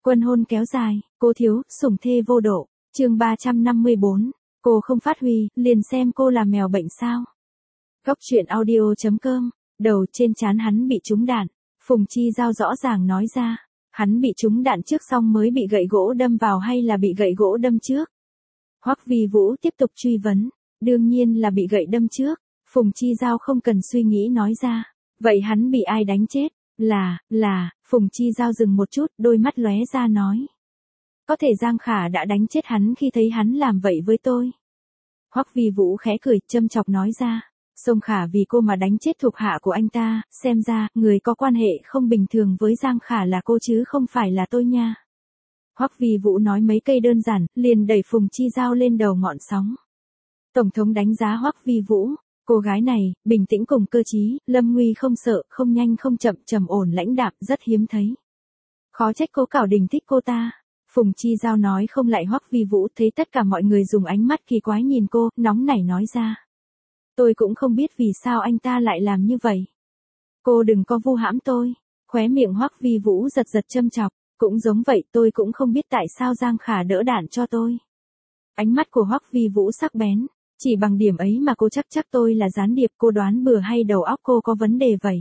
Quân hôn kéo dài, cô thiếu, sủng thê vô độ. Chương 354. Cô không phát huy, liền xem cô là mèo bệnh sao. Góc truyện audio.com. Đầu trên trán hắn bị trúng đạn. Phùng Chi Giao rõ ràng nói ra. Hắn bị trúng đạn trước xong mới bị gậy gỗ đâm vào hay là bị gậy gỗ đâm trước? Hoắc Vi Vũ tiếp tục truy vấn. Đương nhiên là bị gậy đâm trước. Phùng Chi Giao không cần suy nghĩ nói ra. Vậy hắn bị ai đánh chết? Phùng Chi Giao dừng một chút, đôi mắt lóe ra nói. Có thể Giang Khả đã đánh chết hắn khi thấy hắn làm vậy với tôi. Hoắc Vi Vũ khẽ cười, châm chọc nói ra. Sông Khả vì cô mà đánh chết thuộc hạ của anh ta, xem ra, người có quan hệ không bình thường với Giang Khả là cô chứ không phải là tôi nha. Hoắc Vi Vũ nói mấy cây đơn giản, liền đẩy Phùng Chi Giao lên đầu ngọn sóng. Tổng thống đánh giá Hoắc Vi Vũ. Cô gái này, bình tĩnh cùng cơ trí, lâm nguy không sợ, không nhanh không chậm, trầm ổn lãnh đạm, rất hiếm thấy. Khó trách Cố Cảo Đình thích cô ta. Phùng Chi Giao nói không lại Hoắc Vi Vũ, thấy tất cả mọi người dùng ánh mắt kỳ quái nhìn cô, nóng nảy nói ra. Tôi cũng không biết vì sao anh ta lại làm như vậy. Cô đừng có vu hãm tôi. Khóe miệng Hoắc Vi Vũ giật giật châm chọc, cũng giống vậy, tôi cũng không biết tại sao Giang Khả đỡ đạn cho tôi. Ánh mắt của Hoắc Vi Vũ sắc bén. Chỉ bằng điểm ấy mà cô chắc tôi là gián điệp, cô đoán bừa hay đầu óc cô có vấn đề vậy?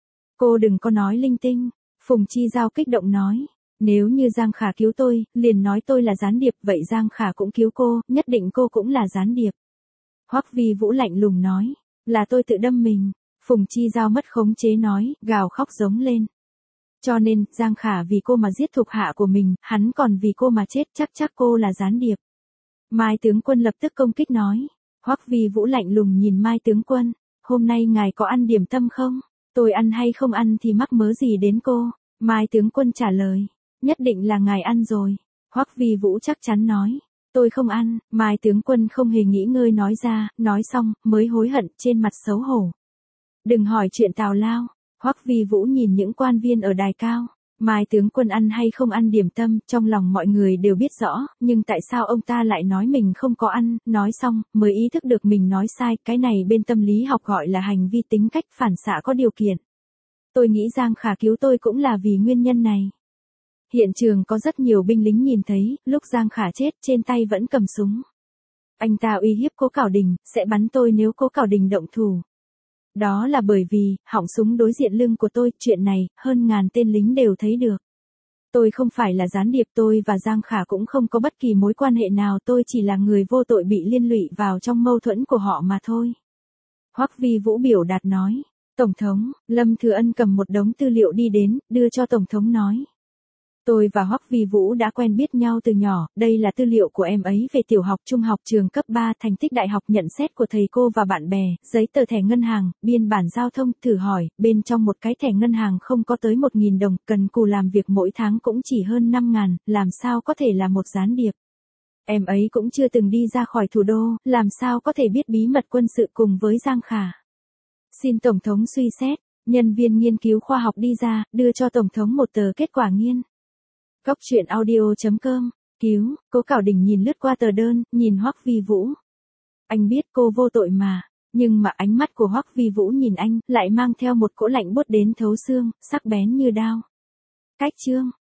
Cô đừng có nói linh tinh. Phùng Chi Giao kích động nói. Nếu như Giang Khả cứu tôi, liền nói tôi là gián điệp, vậy Giang Khả cũng cứu cô, nhất định cô cũng là gián điệp. Hoắc Vi Vũ lạnh lùng nói. Là tôi tự đâm mình. Phùng Chi Giao mất khống chế nói, gào khóc giống lên. Cho nên, Giang Khả vì cô mà giết thuộc hạ của mình, hắn còn vì cô mà chết, chắc cô là gián điệp. Mai tướng quân lập tức công kích nói. Hoắc Vi Vũ lạnh lùng nhìn Mai tướng quân, hôm nay ngài có ăn điểm tâm không? Tôi ăn hay không ăn thì mắc mớ gì đến cô? Mai tướng quân trả lời, nhất định là ngài ăn rồi. Hoắc Vi Vũ chắc chắn nói, tôi không ăn. Mai tướng quân không hề nghĩ ngơi nói ra, nói xong, mới hối hận, trên mặt xấu hổ. Đừng hỏi chuyện tào lao. Hoắc Vi Vũ nhìn những quan viên ở đài cao. Mai tướng quân ăn hay không ăn điểm tâm, trong lòng mọi người đều biết rõ, nhưng tại sao ông ta lại nói mình không có ăn, nói xong, mới ý thức được mình nói sai, cái này bên tâm lý học gọi là hành vi tính cách phản xạ có điều kiện. Tôi nghĩ Giang Khả cứu tôi cũng là vì nguyên nhân này. Hiện trường có rất nhiều binh lính nhìn thấy, lúc Giang Khả chết, trên tay vẫn cầm súng. Anh ta uy hiếp Cố Cảo Đình, sẽ bắn tôi nếu Cố Cảo Đình động thủ. Đó là bởi vì, họng súng đối diện lưng của tôi, chuyện này, hơn ngàn tên lính đều thấy được. Tôi không phải là gián điệp, tôi và Giang Khả cũng không có bất kỳ mối quan hệ nào, tôi chỉ là người vô tội bị liên lụy vào trong mâu thuẫn của họ mà thôi. Hoắc Vi Vũ biểu đạt nói. Tổng thống, Lâm Thừa Ân cầm một đống tư liệu đi đến, đưa cho Tổng thống nói. Tôi và Hoắc Vi Vũ đã quen biết nhau từ nhỏ, đây là tư liệu của em ấy về tiểu học, trung học, trường cấp 3, thành tích đại học, nhận xét của thầy cô và bạn bè, giấy tờ thẻ ngân hàng, biên bản giao thông, thử hỏi, bên trong một cái thẻ ngân hàng không có tới 1.000 đồng, cần cù làm việc mỗi tháng cũng chỉ hơn 5.000, làm sao có thể là một gián điệp. Em ấy cũng chưa từng đi ra khỏi thủ đô, làm sao có thể biết bí mật quân sự cùng với Giang Khả. Xin Tổng thống suy xét. Nhân viên nghiên cứu khoa học đi ra, đưa cho Tổng thống một tờ kết quả nghiên. Góc truyện audio.com. Cứu. Cố Cảo Đình nhìn lướt qua tờ đơn, nhìn Hoắc Vi Vũ. Anh biết cô vô tội mà, nhưng mà ánh mắt của Hoắc Vi Vũ nhìn anh, lại mang theo một cỗ lạnh buốt đến thấu xương, sắc bén như đao. Cách chương.